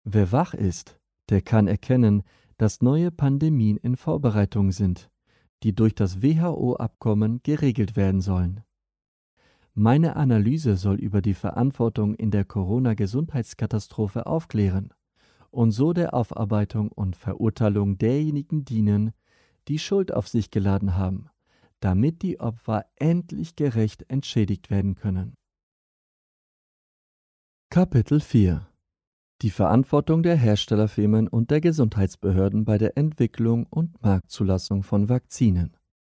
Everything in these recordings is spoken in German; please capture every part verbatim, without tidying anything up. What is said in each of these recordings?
Wer wach ist, der kann erkennen, dass neue Pandemien in Vorbereitung sind, die durch das W H O-Abkommen geregelt werden sollen. Meine Analyse soll über die Verantwortung in der Corona-Gesundheitskatastrophe aufklären und so der Aufarbeitung und Verurteilung derjenigen dienen, die Schuld auf sich geladen haben, damit die Opfer endlich gerecht entschädigt werden können. Kapitel vier: Die Verantwortung der Herstellerfirmen und der Gesundheitsbehörden bei der Entwicklung und Marktzulassung von Vakzinen.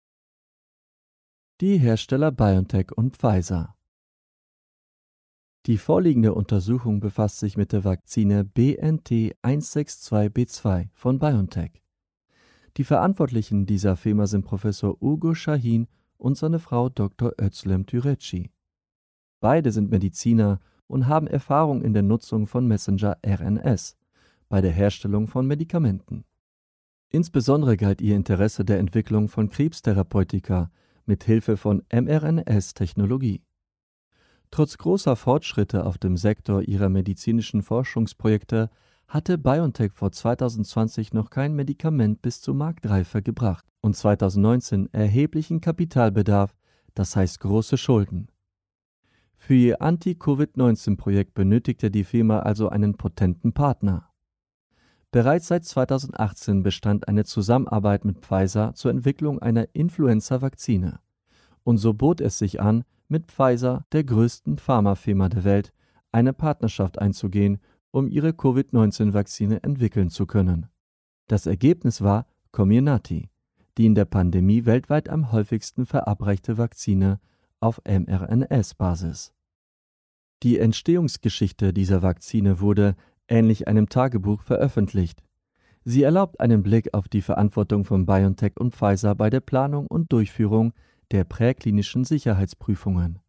Die Hersteller BioNTech und Pfizer. Die vorliegende Untersuchung befasst sich mit der Vakzine B N T eins sechs zwei B zwei von BioNTech. Die Verantwortlichen dieser Firma sind Professor Ugo Shahin und seine Frau Doktor Özlem Türeci. Beide sind Mediziner und haben Erfahrung in der Nutzung von Messenger R N S bei der Herstellung von Medikamenten. Insbesondere galt ihr Interesse der Entwicklung von Krebstherapeutika mit Hilfe von M R N S-Technologie. Trotz großer Fortschritte auf dem Sektor ihrer medizinischen Forschungsprojekte hatte BioNTech vor zweitausendzwanzig noch kein Medikament bis zur Marktreife gebracht und zweitausendneunzehn erheblichen Kapitalbedarf, das heißt große Schulden. Für ihr Anti-Covid neunzehn Projekt benötigte die Firma also einen potenten Partner. Bereits seit zweitausendachtzehn bestand eine Zusammenarbeit mit Pfizer zur Entwicklung einer Influenza-Vakzine. Und so bot es sich an, mit Pfizer, der größten Pharmafirma der Welt, eine Partnerschaft einzugehen, um ihre Covid neunzehn Vakzine entwickeln zu können. Das Ergebnis war Comirnaty, die in der Pandemie weltweit am häufigsten verabreichte Vakzine auf M R N S-Basis. Die Entstehungsgeschichte dieser Vakzine wurde, ähnlich einem Tagebuch, veröffentlicht. Sie erlaubt einen Blick auf die Verantwortung von BioNTech und Pfizer bei der Planung und Durchführung der präklinischen Sicherheitsprüfungen.